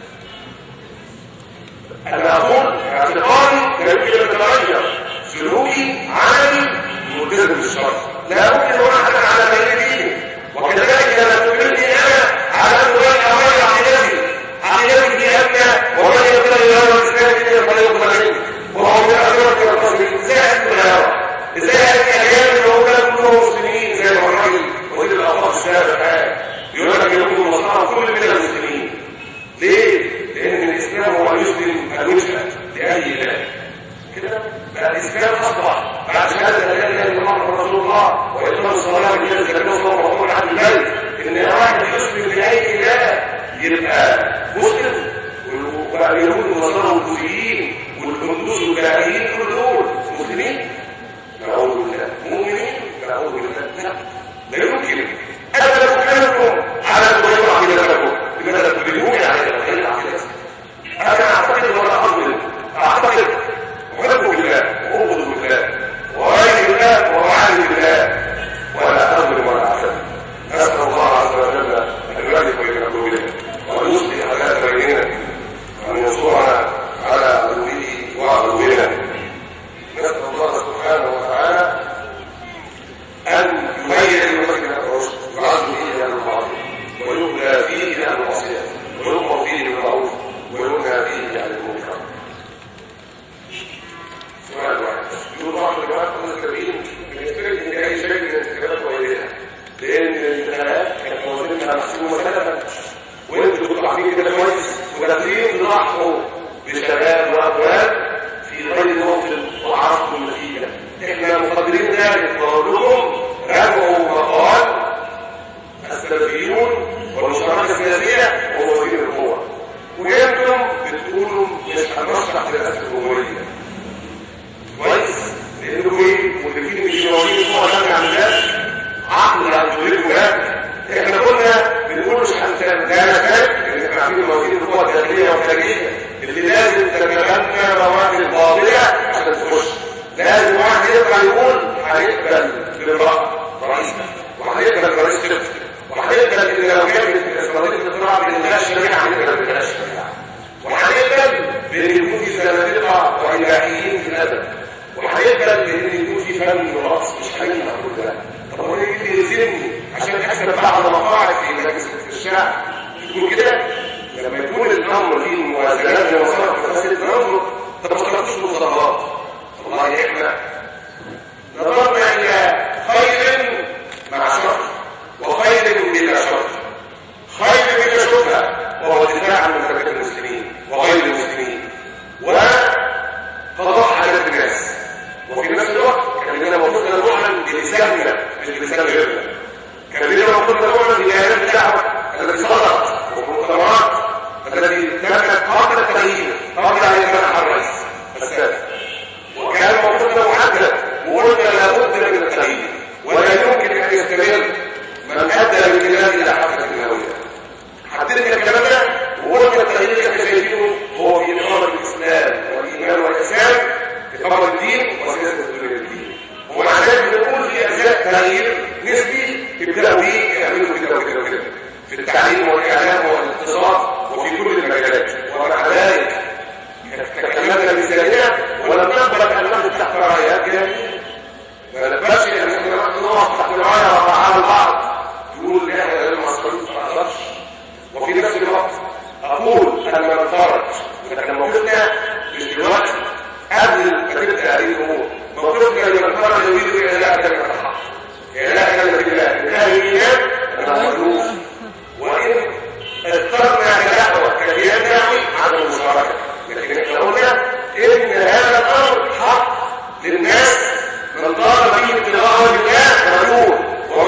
[SPEAKER 4] انا اقول اعتقادي لا يمكن ان يتغير سلوكي عملي ملتزم بالشرع، لا ممكن ان احد على غير ديني، وكذلك لا تؤمنني انا على ان اغير عقيدتي بان ومن يبتغي غير الاسلام دينا فلا يقبل منه وهو من اخره الرسول. ازاي هتغيره؟ ازاي الاجيال اللي هم كلهم مسلمين زي ما الراجل وزير الاوقاف السابق يقول لك يقولوا المصلحه كل من المسلمين؟ ليه؟ لان الاسلام هو يسلم الوجهه لاي اله. كده بقى الاسلام اصبح بعد شهاده لا اله الا الله محمد رسول الله واقام الصلاه والجهاد في سبيل الله وقول عن البيت ان واحد يسلم لاي اله يبقى مسلم. وبقى اليهود والنصارى والبوذيين والهندوس والباهيين كل دول مسلمين؟ نعوذ بالله. مؤمنين؟ نعوذ بالله. لا يمكن. انا بكلمكم على تغيير عقيدتكم، لماذا تكلموني على تغيير عقيدتكم؟ انا اعتقد ولا اظن، اعتقد احب بالله واؤمن بالله واؤمن بالله واعلم بالله ولا اظلم ولا اعتذر. اسال الله عز وجل ان يؤلف بين قلوبنا وان يصلح ذات بيننا وان ينصرنا على عدوه وعدونا. نسال الله سبحانه وتعالى ان يهيئ لمسلم الرشد يعز فيه اهل المعروف ويبلى فيه اهل المعصيه ويؤمر فيه بالمعروف وينهى فيه عن المنكر. سؤال واحد يقول بعض الجماعات المسلمين بنفترض ان اي شيء من الانتخابات وغيرها لان الانتخابات كانت موازينها محسومه سلفا وانتوا كنتوا عارفين كده كويس وداخلين تضحوا بشباب واقوال في غير موطن وعرفتوا النتيجه. احنا مقدرين ذلك ونقول لكم راجعوا مقال السلفيون والمشاركه السياسيه وموازين القوى، وانتم بتقولوا مش هنرشح لرئاسه الجمهوريه. كويس؟ لانه ايه؟ مدركين مش موازين القوى ده عن الناس عقل هتدركوا ده. احنا كنا بنقول مش هنتكلم ده انا فاهم ان احنا عارفين موازين القوى الداخليه والخارجيه اللي لازم تتبنى رواتب فاضله عشان تخش. لازم واحد يطلع يقول هيقبل بالامراه رئيسنا وهيقبل برئيس شركه وهيقبل ان لو كانت الاسرائيليه تطلع بالناس شريعه هيقبل بالناس شريعه وهيقبل بان يكون في زنادقه واباحيين في الادب وهيقبل بان يكون في فن ورقص. مش هينفع كل ده. طب هو ايه اللي يلزمني عشان احسب بقى على مقاعد في مجلس الشعب يكون كده؟ لما يكون الامر فيه موازنات ومصالح فاسد ننظر. طب ما طلبتوش مصالحات. والله احنا نظرنا الى خير مع شر وخير بلا شر. خير بلا شبهه وهو الدفاع عن مملكه المسلمين وغير المسلمين وقضاء حاجات الناس، وفي نفس الوقت كان لنا موقفنا نعلن بلساننا مش بلسان غيرنا. كان لنا موقفنا نعلن بالاعلام الدعوه الذي صدرت والمؤتمرات التي كانت قبل التغيير قبل ان يمنح الرئيس السابق، وكان موقفنا محدد وقلنا لابد من التغيير ولا يمكن ان يستمر من ادى بالكلام الى حركه الهويه. حددنا الكلام ده وقلنا التغيير اللي احنا شايفينه هو في اقامه الاسلام والايمان والاسلام، اقامه الدين وسياسه الدنيا الدين. ومع ذلك بنقول في اشياء تغيير نسبي ابتدأوا بيه يعملوا كده وكده وكده في التعليم والاعلام والاقتصاد وفي كل المجالات. ومع ذلك تكلمنا بسيادة ولم نقبل ان نقف تحت رايات جميله. ما نقبلش ان احنا نقف تحت رايه وطعام البعض يقول احنا لازم نصرف ما اقدرش. وفي نفس الوقت اقول ان من خرج لكن موقفنا مش دلوقتي قبل ما تبدا هذه الامور. موقفنا لمن خرج يريد الى لا كلمه الحق الى لا كلمه الله من اهل الايمان انه مظلوم. وان اخترنا كدعوه كديان دعوي عدم المشاركه، لكن احنا قلنا ان هذا الامر حق للناس من طالب فيه ابتغاء وجه الله ورسوله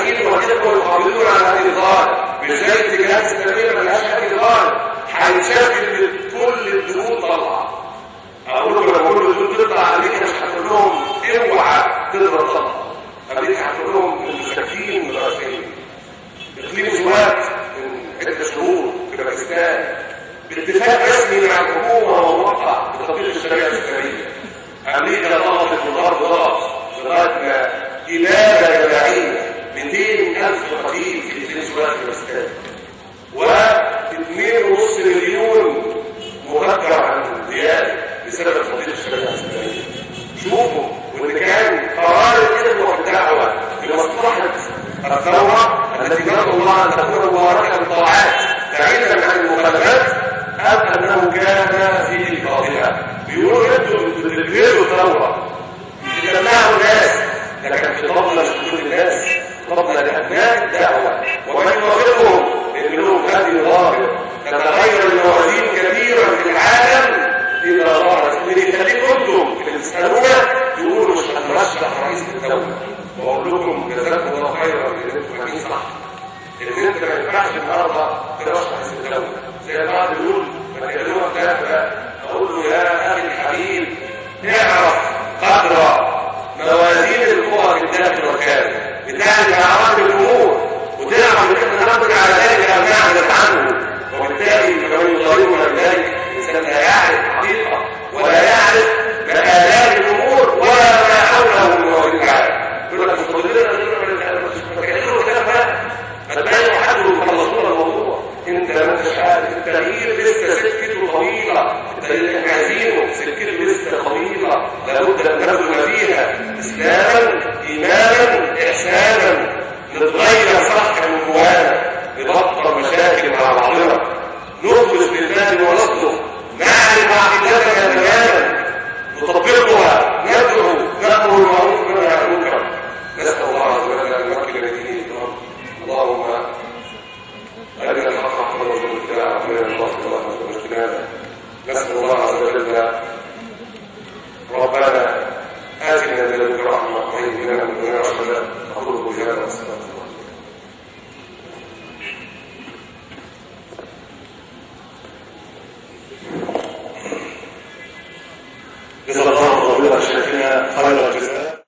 [SPEAKER 4] الاسلاميين والاخوه المحافظون على هذه الظاهره بزي الاتجاهات الاسلاميه ما لهاش هذه الظاهره هيشكل كل الدهون طلعه. اقول لكم لما كل الدهون تطلع امريكا مش هتقول لهم اوعى تضرب طلعه، امريكا هتقول لهم المساكين الرئيسيين. اقليم سوات من عده شهور في باكستان باتفاق رسمي مع الحكومه وموقع بتطبيق الشريعه الاسلاميه. امريكا ضغطت الغرب ضغط لغايه ما اباده جماعيه 200,000 قتيل في اقليم سوات في باكستان و2.5 مليون مهجر عن الديار بسبب تطبيق الشريعه الاسلاميه. شوفوا وان كان قرار الإذن والدعوه لمصلحه الثوره التي ندعو الله ان تكون مباركه بالطاعات بعيدا عن المخالفات ام انه كان في الباطله. بيقولوا انتوا بتدبروا ثوره تجمعوا الناس، لكن خطابنا لكل الناس، خطابنا لابناء الدعوه ومن يوافقهم لان لهم هذه الظاهره تتغير الموازين كثيرا في العالم اذا ظهرت. اللي يخليكم انتم اللي تسالونا تقولوا مش هنرشح رئيس الدوله، واقول لكم جزاكم الله خيرا ان انتم فاهمين صح. ان انت ما ينفعش النهارده ترشح رئيس الدوله زي البعض يقول ما تكلموها كافه. اقول له يا اخي الحبيب اعرف قدر موازين القوى في الداخل والخارج، بتعرف اعراض الامور وتعرف ان احنا نقدر على ذلك او نعرف عنه، وبالتالي فمن يضايقنا بذلك الانسان لا يعرف حقيقه ولا يعرف مآلات الامور ولا ما حوله من موازين العالم. يقول لك مستقبلنا فكانوا كلام ما تبين حد يخلصون الموضوع. انت ما انتش عارف التغيير لسه سكته طويله، التغيير احنا عايزينه سكته لسه طويله لابد ان نبذل فيها اسلاما ايمانا احسانا نتغير صح من جوانا، نبطل مشاكل مع بعضنا، نخلص لله ونصدق، نعرف عقيدتنا تماما، نطبقها، ندعو نامر بالمعروف وننهى عن المنكر. نسال الله عز وجل ان يمكن دينه. اللهم أرنا الحق حقا وارزقنا اتباعه وارنا الباطل وارزقنا اجتنابه. نسأل الله عز وجل ربنا آتنا من لدنك رحمة وهيئ لنا من أمرنا رشدا. أقول قولي هذا واستغفر الله. جزا الله خير شيخنا خير الجزاء.